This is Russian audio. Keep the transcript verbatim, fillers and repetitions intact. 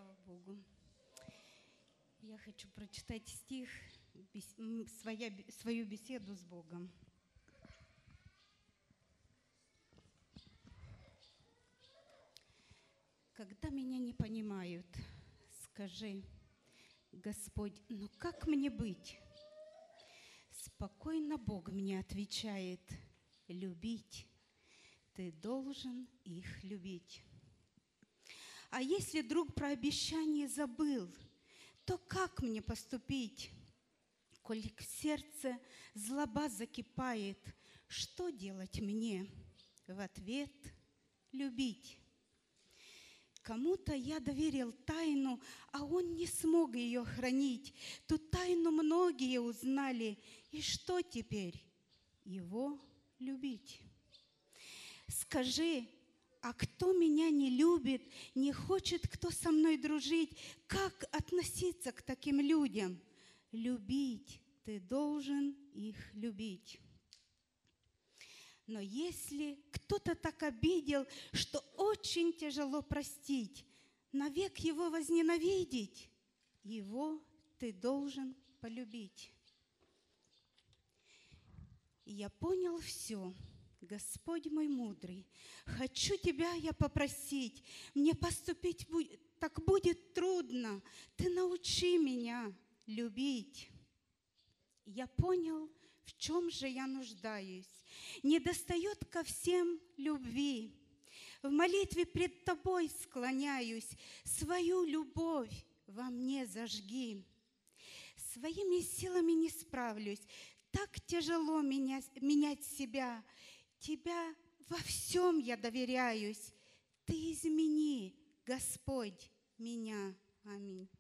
Слава Богу. Я хочу прочитать стих, своя, свою беседу с Богом. Когда меня не понимают, скажи: Господь, ну как мне быть? Спокойно Бог мне отвечает: любить. Ты должен их любить. А если друг про обещание забыл, то как мне поступить? Коль в сердце злоба закипает, что делать мне? В ответ — любить. Кому-то я доверил тайну, а он не смог ее хранить. Ту тайну многие узнали, и что теперь? Его любить. Скажи, а кто меня не любит, не хочет кто со мной дружить, как относиться к таким людям? Любить, ты должен их любить. Но если кто-то так обидел, что очень тяжело простить, навек его возненавидеть, его ты должен полюбить. И я понял все. Господь мой мудрый, хочу Тебя я попросить, мне поступить будет, так будет трудно, Ты научи меня любить. Я понял, в чем же я нуждаюсь, недостает ко всем любви. В молитве пред Тобой склоняюсь, свою любовь во мне зажги. Своими силами не справлюсь, так тяжело менять, менять себя. Тебя во всем я доверяюсь. Ты измени, Господь, меня. Аминь.